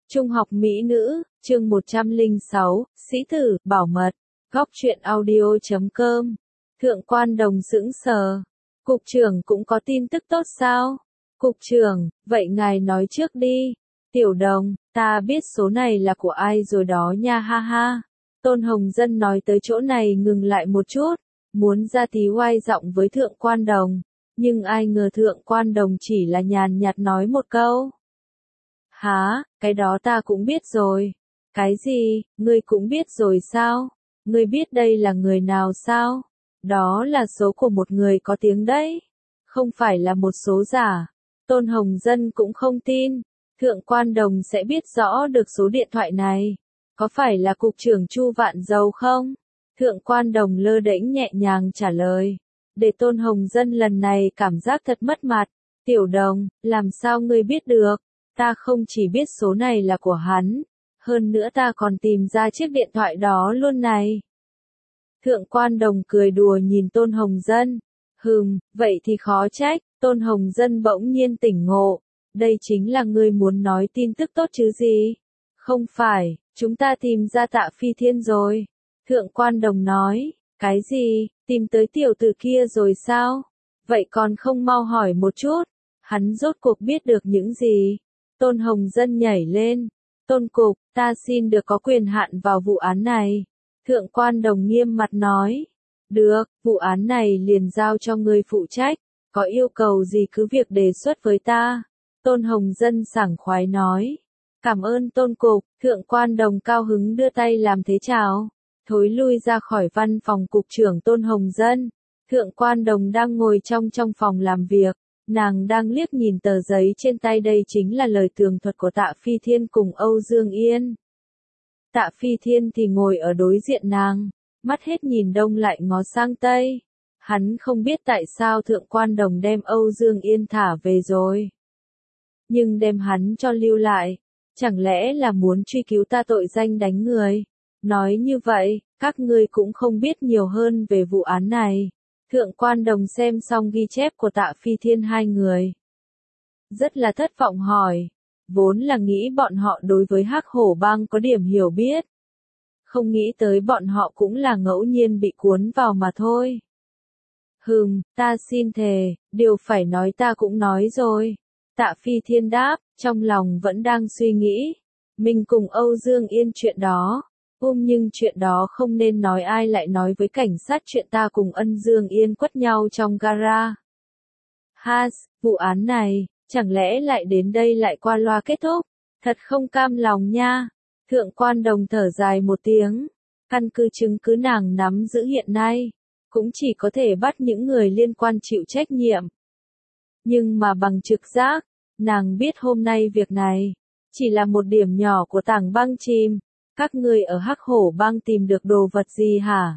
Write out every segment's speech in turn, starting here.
Trung học mỹ nữ, chương 106, sĩ tử, bảo mật. Góc truyện audio.com. Thượng quan Đồng sững sờ. Cục trưởng cũng có tin tức tốt sao? Cục trưởng, vậy ngài nói trước đi. Tiểu Đồng, ta biết số này là của ai rồi đó nha ha ha. Tôn Hồng Dân nói tới chỗ này ngừng lại một chút, muốn ra tí oai giọng với Thượng quan Đồng. Nhưng ai ngờ Thượng quan Đồng chỉ là nhàn nhạt nói một câu. Hả, cái đó ta cũng biết rồi. Cái gì, ngươi cũng biết rồi sao? Ngươi biết đây là người nào sao? Đó là số của một người có tiếng đấy. Không phải là một số giả. Tôn Hồng Dân cũng không tin. Thượng quan Đồng sẽ biết rõ được số điện thoại này. Có phải là cục trưởng Chu Vạn Dầu không? Thượng quan Đồng lơ đễnh nhẹ nhàng trả lời. Để Tôn Hồng Dân lần này cảm giác thật mất mặt. Tiểu Đồng, làm sao ngươi biết được? Ta không chỉ biết số này là của hắn, hơn nữa ta còn tìm ra chiếc điện thoại đó luôn này. Thượng quan Đồng cười đùa nhìn Tôn Hồng Dân. Vậy thì khó trách. Tôn Hồng Dân bỗng nhiên tỉnh ngộ. Đây chính là ngươi muốn nói tin tức tốt chứ gì? Không phải, chúng ta tìm ra Tạ Phi Thiên rồi. Thượng quan Đồng nói, cái gì, tìm tới tiểu tử kia rồi sao? Vậy còn không mau hỏi một chút, hắn rốt cuộc biết được những gì? Tôn Hồng Dân nhảy lên. Tôn cục, ta xin được có quyền hạn vào vụ án này. Thượng quan Đồng nghiêm mặt nói. Được, vụ án này liền giao cho ngươi phụ trách. Có yêu cầu gì cứ việc đề xuất với ta. Tôn Hồng Dân sảng khoái nói. Cảm ơn Tôn cục. Thượng quan Đồng cao hứng đưa tay làm thế chào. Thối lui ra khỏi văn phòng cục trưởng Tôn Hồng Dân. Thượng quan Đồng đang ngồi trong phòng làm việc. Nàng đang liếc nhìn tờ giấy trên tay, đây chính là lời tường thuật của Tạ Phi Thiên cùng Âu Dương Yên. Tạ Phi Thiên thì ngồi ở đối diện nàng, mắt hết nhìn đông lại ngó sang tây. Hắn không biết tại sao Thượng quan Đồng đem Âu Dương Yên thả về rồi. Nhưng đem hắn cho lưu lại, chẳng lẽ là muốn truy cứu ta tội danh đánh người? Nói như vậy, các ngươi cũng không biết nhiều hơn về vụ án này. Thượng quan Đồng xem xong ghi chép của Tạ Phi Thiên hai người. Rất là thất vọng hỏi. Vốn là nghĩ bọn họ đối với Hắc Hổ Bang có điểm hiểu biết. Không nghĩ tới bọn họ cũng là ngẫu nhiên bị cuốn vào mà thôi. Ta xin thề, điều phải nói ta cũng nói rồi. Tạ Phi Thiên đáp, trong lòng vẫn đang suy nghĩ. Mình cùng Âu Dương Yên chuyện đó. Nhưng chuyện đó không nên nói, ai lại nói với cảnh sát chuyện ta cùng Ân Dương Yên quất nhau trong gara. Vụ án này, chẳng lẽ lại đến đây lại qua loa kết thúc? Thật không cam lòng nha. Thượng quan Đồng thở dài một tiếng. Căn cứ chứng cứ nàng nắm giữ hiện nay, cũng chỉ có thể bắt những người liên quan chịu trách nhiệm. Nhưng mà bằng trực giác, nàng biết hôm nay việc này chỉ là một điểm nhỏ của tảng băng chìm. Các ngươi ở Hắc Hổ Bang tìm được đồ vật gì hả?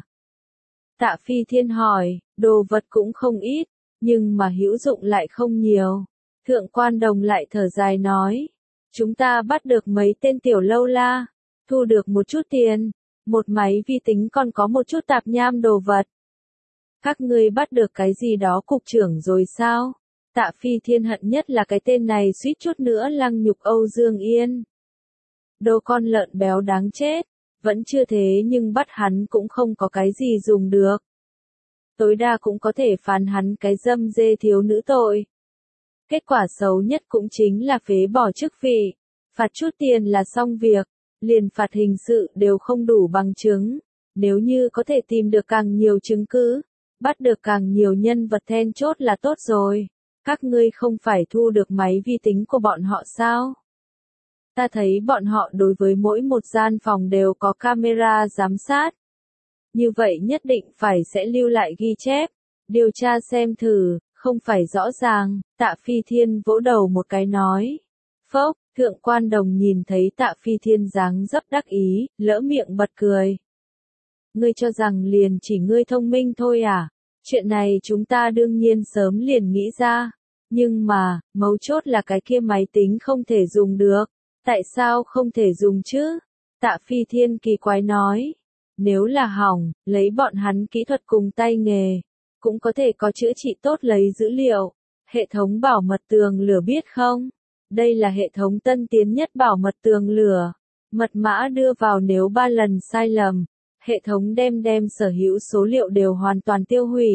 Tạ Phi Thiên hỏi. Đồ vật cũng không ít, nhưng mà hữu dụng lại không nhiều. Thượng quan Đồng lại thở dài nói. Chúng ta bắt được mấy tên tiểu lâu la, thu được một chút tiền, một máy vi tính, còn có một chút tạp nham đồ vật. Các ngươi bắt được cái gì đó cục trưởng rồi sao? Tạ Phi Thiên hận nhất là cái tên này suýt chút nữa lăng nhục Âu Dương Yên. Đồ con lợn béo đáng chết, vẫn chưa thế nhưng bắt hắn cũng không có cái gì dùng được. Tối đa cũng có thể phán hắn cái dâm dê thiếu nữ tội. Kết quả xấu nhất cũng chính là phế bỏ chức vị, phạt chút tiền là xong việc, liền phạt hình sự đều không đủ bằng chứng. Nếu như có thể tìm được càng nhiều chứng cứ, bắt được càng nhiều nhân vật then chốt là tốt rồi. Các ngươi không phải thu được máy vi tính của bọn họ sao? Ta thấy bọn họ đối với mỗi một gian phòng đều có camera giám sát. Như vậy nhất định phải sẽ lưu lại ghi chép, điều tra xem thử, không phải rõ ràng. Tạ Phi Thiên vỗ đầu một cái nói. Phốc, Thượng quan Đồng nhìn thấy Tạ Phi Thiên dáng dấp đắc ý, lỡ miệng bật cười. Ngươi cho rằng liền chỉ ngươi thông minh thôi à? Chuyện này chúng ta đương nhiên sớm liền nghĩ ra. Nhưng mà, mấu chốt là cái kia máy tính không thể dùng được. Tại sao không thể dùng chứ? Tạ Phi Thiên kỳ quái nói. Nếu là hỏng, lấy bọn hắn kỹ thuật cùng tay nghề, cũng có thể có chữa trị tốt lấy dữ liệu. Hệ thống bảo mật tường lửa biết không? Đây là hệ thống tân tiến nhất bảo mật tường lửa. Mật mã đưa vào nếu 3 lần sai lầm, hệ thống đem sở hữu số liệu đều hoàn toàn tiêu hủy.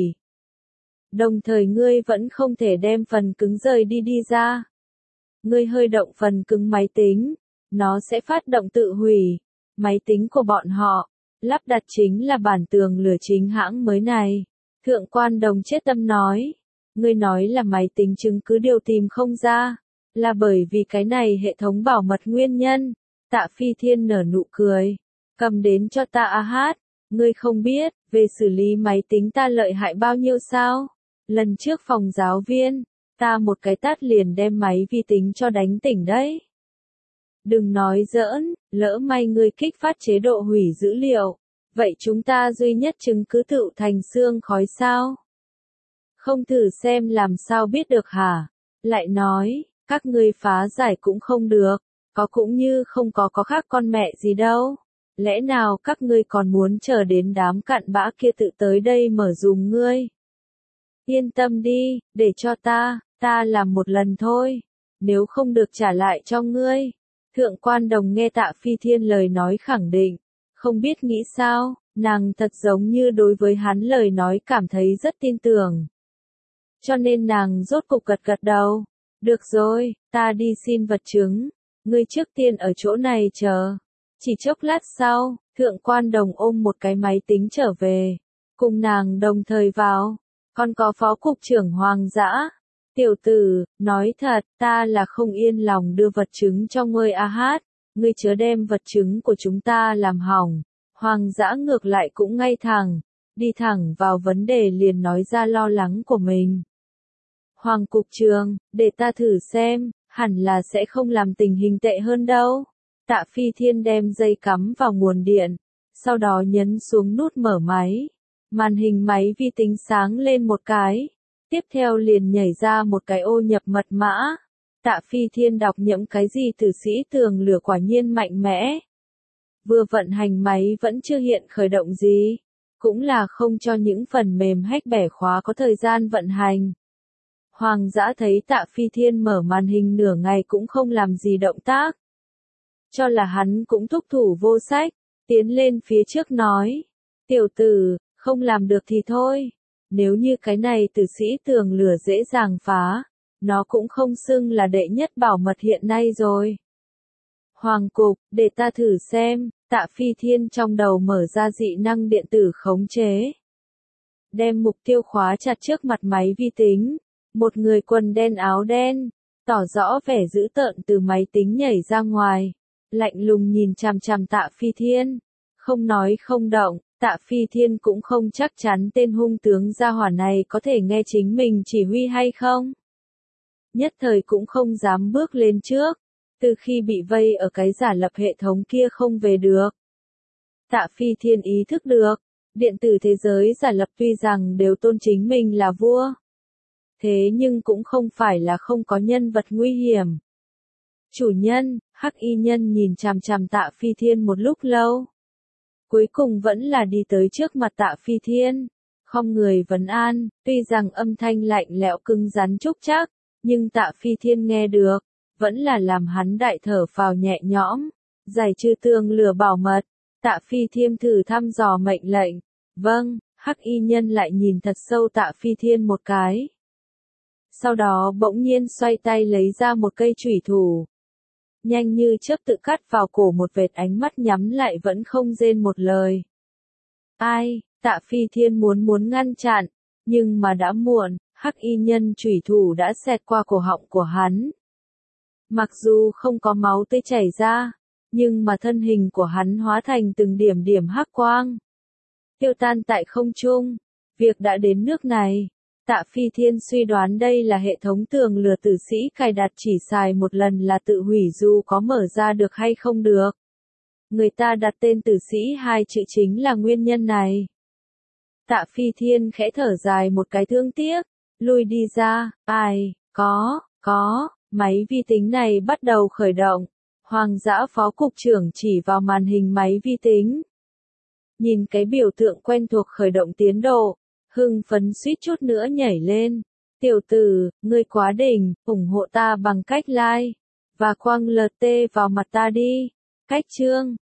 Đồng thời ngươi vẫn không thể đem phần cứng rời đi ra. Ngươi hơi động phần cứng máy tính, nó sẽ phát động tự hủy. Máy tính của bọn họ, lắp đặt chính là bản tường lửa chính hãng mới này. Thượng quan Đồng chết tâm nói. Ngươi nói là máy tính chứng cứ điều tìm không ra, là bởi vì cái này hệ thống bảo mật nguyên nhân. Tạ Phi Thiên nở nụ cười. Cầm đến cho ta hát. Ngươi không biết, về xử lý máy tính ta lợi hại bao nhiêu sao? Lần trước phòng giáo viên, ta một cái tát liền đem máy vi tính cho đánh tỉnh đấy. Đừng nói giỡn, lỡ may ngươi kích phát chế độ hủy dữ liệu. Vậy chúng ta duy nhất chứng cứ tựu thành xương khói sao? Không thử xem làm sao biết được hả? Lại nói, các ngươi phá giải cũng không được, có cũng như không có khác con mẹ gì đâu. Lẽ nào các ngươi còn muốn chờ đến đám cặn bã kia tự tới đây mở dùm ngươi? Yên tâm đi, để cho ta làm một lần thôi. Nếu không được trả lại cho ngươi. Thượng quan Đồng nghe Tạ Phi Thiên lời nói khẳng định. Không biết nghĩ sao, nàng thật giống như đối với hắn lời nói cảm thấy rất tin tưởng. Cho nên nàng rốt cục gật đầu. Được rồi, ta đi xin vật chứng. Ngươi trước tiên ở chỗ này chờ. Chỉ chốc lát sau, Thượng quan Đồng ôm một cái máy tính trở về. Cùng nàng đồng thời vào. Còn có phó cục trưởng Hoàng Dã. Tiểu tử, nói thật, ta là không yên lòng đưa vật chứng cho ngươi hát. Ngươi chớ đem vật chứng của chúng ta làm hỏng. Hoàng Dã ngược lại cũng ngay thẳng. Đi thẳng vào vấn đề liền nói ra lo lắng của mình. Hoàng cục trưởng, để ta thử xem, hẳn là sẽ không làm tình hình tệ hơn đâu. Tạ Phi Thiên đem dây cắm vào nguồn điện, sau đó nhấn xuống nút mở máy. Màn hình máy vi tính sáng lên một cái, tiếp theo liền nhảy ra một cái ô nhập mật mã. Tạ Phi Thiên đọc nhẫm cái gì tử sĩ tường lửa quả nhiên mạnh mẽ. Vừa vận hành máy vẫn chưa hiện khởi động gì, cũng là không cho những phần mềm hack bẻ khóa có thời gian vận hành. Hoàng Dã thấy Tạ Phi Thiên mở màn hình nửa ngày cũng không làm gì động tác. Cho là hắn cũng thúc thủ vô sách, tiến lên phía trước nói. Tiểu tử, không làm được thì thôi. Nếu như cái này tử sĩ tường lửa dễ dàng phá, nó cũng không xưng là đệ nhất bảo mật hiện nay rồi. Hoàng cục, để ta thử xem. Tạ Phi Thiên trong đầu mở ra dị năng điện tử khống chế. Đem mục tiêu khóa chặt trước mặt máy vi tính. Một người quần đen áo đen, tỏ rõ vẻ dữ tợn từ máy tính nhảy ra ngoài. Lạnh lùng nhìn chằm chằm Tạ Phi Thiên. Không nói không động, Tạ Phi Thiên cũng không chắc chắn tên hung tướng gia hỏa này có thể nghe chính mình chỉ huy hay không. Nhất thời cũng không dám bước lên trước. Từ khi bị vây ở cái giả lập hệ thống kia không về được. Tạ Phi Thiên ý thức được, điện tử thế giới giả lập tuy rằng đều tôn chính mình là vua. Thế nhưng cũng không phải là không có nhân vật nguy hiểm. Chủ nhân, Hắc Y Nhân nhìn chằm chằm Tạ Phi Thiên một lúc lâu. Cuối cùng vẫn là đi tới trước mặt Tạ Phi Thiên. Khom người vấn an, tuy rằng âm thanh lạnh lẽo cứng rắn trúc trác, nhưng Tạ Phi Thiên nghe được, vẫn là làm hắn đại thở phào nhẹ nhõm. Giải trừ tường lửa bảo mật, Tạ Phi Thiên thử thăm dò mệnh lệnh. Vâng, Hắc Y Nhân lại nhìn thật sâu Tạ Phi Thiên một cái. Sau đó bỗng nhiên xoay tay lấy ra một cây chủy thủ. Nhanh như chớp tự cắt vào cổ một vệt, ánh mắt nhắm lại vẫn không rên một lời. Ai, Tạ Phi Thiên muốn ngăn chặn, nhưng mà đã muộn, Hắc Y Nhân chủy thủ đã xẹt qua cổ họng của hắn. Mặc dù không có máu tươi chảy ra, nhưng mà thân hình của hắn hóa thành từng điểm điểm hắc quang. Tiêu tan tại không trung, việc đã đến nước này. Tạ Phi Thiên suy đoán đây là hệ thống tường lửa tử sĩ cài đặt chỉ xài một lần là tự hủy dù có mở ra được hay không được. Người ta đặt tên tử sĩ 2 chữ chính là nguyên nhân này. Tạ Phi Thiên khẽ thở dài một cái thương tiếc, lui đi ra, ai, có, máy vi tính này bắt đầu khởi động. Hoàng Dã phó cục trưởng chỉ vào màn hình máy vi tính. Nhìn cái biểu tượng quen thuộc khởi động tiến độ. Hưng phấn suýt chút nữa nhảy lên. Tiểu tử, ngươi quá đỉnh, ủng hộ ta bằng cách like, và quăng LT vào mặt ta đi. Cách chương